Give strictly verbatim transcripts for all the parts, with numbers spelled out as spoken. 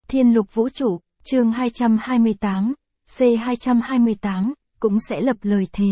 Thiên Lục Vũ Trụ, chương hai trăm hai mươi tám, C hai trăm hai mươi tám, cũng sẽ lập lời thề.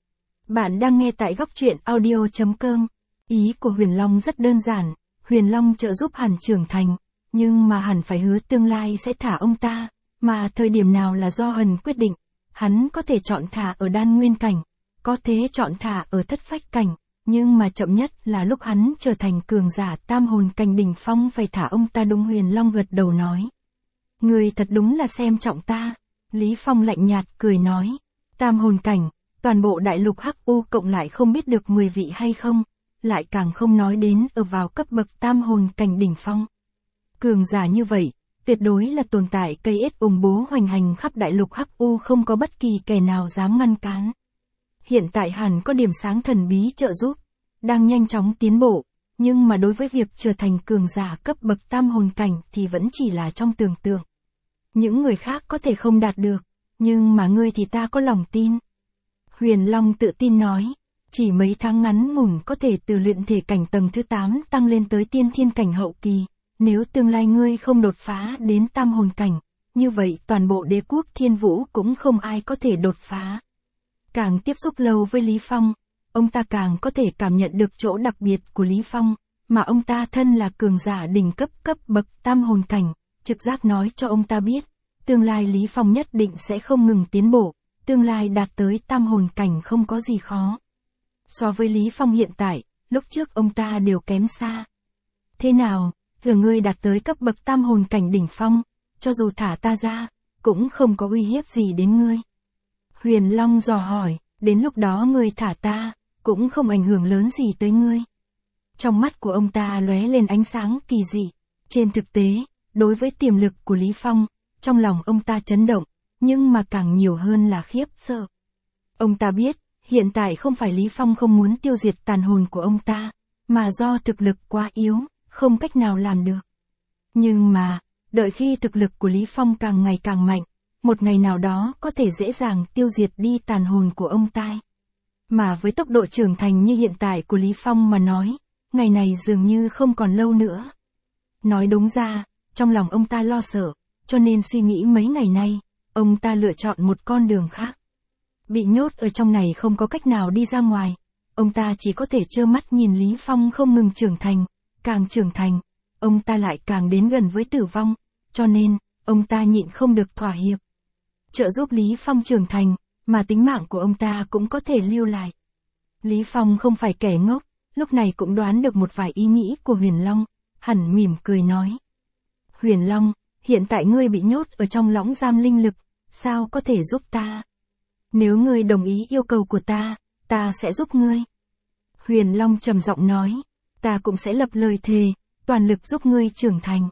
Bạn đang nghe tại góc truyện audio chấm com. Ý của Huyền Long rất đơn giản, Huyền Long trợ giúp hắn trưởng thành, nhưng mà hắn phải hứa tương lai sẽ thả ông ta, mà thời điểm nào là do hắn quyết định. Hắn có thể chọn thả ở đan nguyên cảnh, có thể chọn thả ở thất phách cảnh, nhưng mà chậm nhất là lúc hắn trở thành cường giả tam hồn cảnh đỉnh phong phải thả ông ta. Đúng, Huyền Long gật đầu nói. Người thật đúng là xem trọng ta. Lý Phong lạnh nhạt cười nói. Tam hồn cảnh, toàn bộ đại lục Hắc U cộng lại không biết được mười vị hay không, lại càng không nói đến ở vào cấp bậc tam hồn cảnh đỉnh phong. Cường giả như vậy, tuyệt đối là tồn tại cây ết ủng bố hoành hành khắp đại lục Hắc U, không có bất kỳ kẻ nào dám ngăn cản. Hiện tại hẳn có điểm sáng thần bí trợ giúp, đang nhanh chóng tiến bộ, nhưng mà đối với việc trở thành cường giả cấp bậc tam hồn cảnh thì vẫn chỉ là trong tưởng tượng. Những người khác có thể không đạt được, nhưng mà ngươi thì ta có lòng tin. Huyền Long tự tin nói, chỉ mấy tháng ngắn ngủn có thể từ luyện thể cảnh tầng thứ tám tăng lên tới tiên thiên cảnh hậu kỳ, nếu tương lai ngươi không đột phá đến tam hồn cảnh, như vậy toàn bộ đế quốc Thiên Vũ cũng không ai có thể đột phá. Càng tiếp xúc lâu với Lý Phong, ông ta càng có thể cảm nhận được chỗ đặc biệt của Lý Phong, mà ông ta thân là cường giả đỉnh cấp cấp bậc tam hồn cảnh, trực giác nói cho ông ta biết, tương lai Lý Phong nhất định sẽ không ngừng tiến bộ, tương lai đạt tới tam hồn cảnh không có gì khó. So với Lý Phong hiện tại, lúc trước ông ta đều kém xa. Thế nào, thừa ngươi đạt tới cấp bậc tam hồn cảnh đỉnh phong, cho dù thả ta ra, cũng không có uy hiếp gì đến ngươi. Huyền Long dò hỏi, đến lúc đó ngươi thả ta, cũng không ảnh hưởng lớn gì tới ngươi. Trong mắt của ông ta lóe lên ánh sáng kỳ dị. Trên thực tế, đối với tiềm lực của Lý Phong, trong lòng ông ta chấn động, nhưng mà càng nhiều hơn là khiếp sợ. Ông ta biết, hiện tại không phải Lý Phong không muốn tiêu diệt tàn hồn của ông ta, mà do thực lực quá yếu, không cách nào làm được. Nhưng mà, đợi khi thực lực của Lý Phong càng ngày càng mạnh, một ngày nào đó có thể dễ dàng tiêu diệt đi tàn hồn của ông ta. Mà với tốc độ trưởng thành như hiện tại của Lý Phong mà nói, ngày này dường như không còn lâu nữa. Nói đúng ra, trong lòng ông ta lo sợ, cho nên suy nghĩ mấy ngày nay, ông ta lựa chọn một con đường khác. Bị nhốt ở trong này không có cách nào đi ra ngoài, ông ta chỉ có thể trơ mắt nhìn Lý Phong không ngừng trưởng thành, càng trưởng thành, ông ta lại càng đến gần với tử vong, cho nên, ông ta nhịn không được thỏa hiệp. Trợ giúp Lý Phong trưởng thành, mà tính mạng của ông ta cũng có thể lưu lại. Lý Phong không phải kẻ ngốc, lúc này cũng đoán được một vài ý nghĩ của Huyền Long, hẳn mỉm cười nói. Huyền Long, hiện tại ngươi bị nhốt ở trong lõng giam linh lực, sao có thể giúp ta? Nếu ngươi đồng ý yêu cầu của ta, ta sẽ giúp ngươi. Huyền Long trầm giọng nói, ta cũng sẽ lập lời thề, toàn lực giúp ngươi trưởng thành.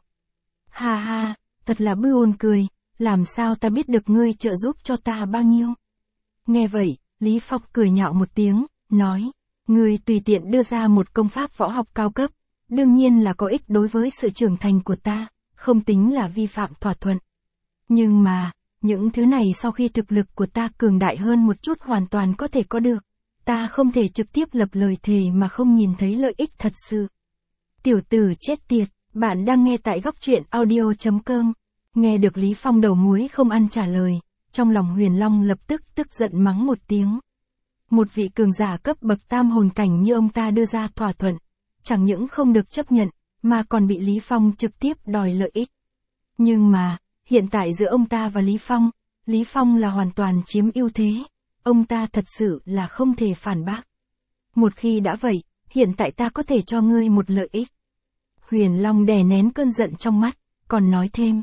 Ha ha, thật là bư ôn cười, làm sao ta biết được ngươi trợ giúp cho ta bao nhiêu? Nghe vậy, Lý Phong cười nhạo một tiếng, nói, ngươi tùy tiện đưa ra một công pháp võ học cao cấp, đương nhiên là có ích đối với sự trưởng thành của ta, không tính là vi phạm thỏa thuận. Nhưng mà, những thứ này sau khi thực lực của ta cường đại hơn một chút hoàn toàn có thể có được, ta không thể trực tiếp lập lời thề mà không nhìn thấy lợi ích thật sự. Tiểu tử chết tiệt, bạn đang nghe tại góc truyện audio chấm com. Nghe được Lý Phong đầu muối không ăn trả lời, trong lòng Huyền Long lập tức tức giận mắng một tiếng. Một vị cường giả cấp bậc tam hồn cảnh như ông ta đưa ra thỏa thuận, chẳng những không được chấp nhận, mà còn bị Lý Phong trực tiếp đòi lợi ích. Nhưng mà, hiện tại giữa ông ta và Lý Phong, Lý Phong là hoàn toàn chiếm ưu thế, ông ta thật sự là không thể phản bác. Một khi đã vậy, hiện tại ta có thể cho ngươi một lợi ích. Huyền Long đè nén cơn giận trong mắt, còn nói thêm.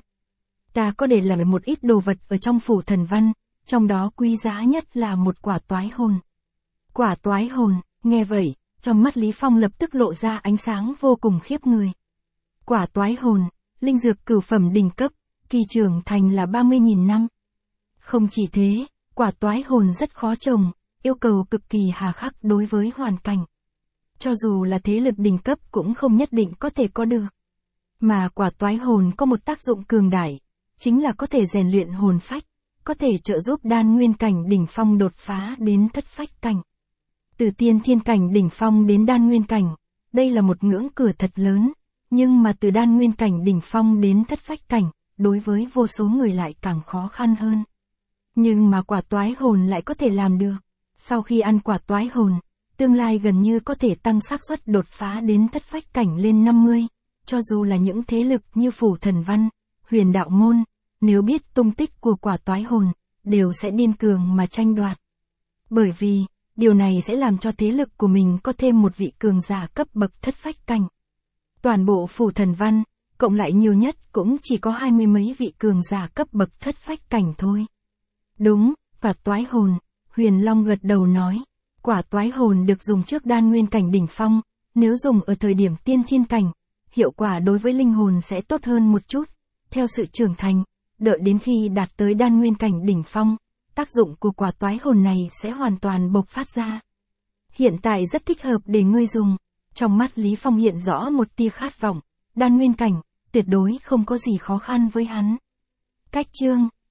Ta có để lại một ít đồ vật ở trong phủ thần văn, trong đó quý giá nhất là một quả toái hồn. Quả toái hồn, nghe vậy, trong mắt Lý Phong lập tức lộ ra ánh sáng vô cùng khiếp người. Quả toái hồn, linh dược cửu phẩm đỉnh cấp, kỳ trưởng thành là ba mươi nghìn năm. Không chỉ thế, quả toái hồn rất khó trồng, yêu cầu cực kỳ hà khắc đối với hoàn cảnh. Cho dù là thế lực đỉnh cấp cũng không nhất định có thể có được. Mà quả toái hồn có một tác dụng cường đại, chính là có thể rèn luyện hồn phách, có thể trợ giúp đan nguyên cảnh đỉnh phong đột phá đến thất phách cảnh. Từ tiên thiên cảnh đỉnh phong đến đan nguyên cảnh, đây là một ngưỡng cửa thật lớn, nhưng mà từ đan nguyên cảnh đỉnh phong đến thất phách cảnh, đối với vô số người lại càng khó khăn hơn. Nhưng mà quả toái hồn lại có thể làm được. Sau khi ăn quả toái hồn, tương lai gần như có thể tăng xác suất đột phá đến thất phách cảnh lên năm mươi, cho dù là những thế lực như Phủ Thần Văn, Huyền Đạo Môn, nếu biết tung tích của quả toái hồn, đều sẽ điên cường mà tranh đoạt. Bởi vì, điều này sẽ làm cho thế lực của mình có thêm một vị cường giả cấp bậc thất phách cảnh. Toàn bộ Phủ Thần Văn, cộng lại nhiều nhất cũng chỉ có hai mươi mấy vị cường giả cấp bậc thất phách cảnh thôi. Đúng, quả toái hồn, Huyền Long gật đầu nói. Quả toái hồn được dùng trước đan nguyên cảnh đỉnh phong, nếu dùng ở thời điểm tiên thiên cảnh, hiệu quả đối với linh hồn sẽ tốt hơn một chút. Theo sự trưởng thành, đợi đến khi đạt tới đan nguyên cảnh đỉnh phong, tác dụng của quả toái hồn này sẽ hoàn toàn bộc phát ra. Hiện tại rất thích hợp để ngươi dùng. Trong mắt Lý Phong hiện rõ một tia khát vọng, đan nguyên cảnh, tuyệt đối không có gì khó khăn với hắn. Cách chương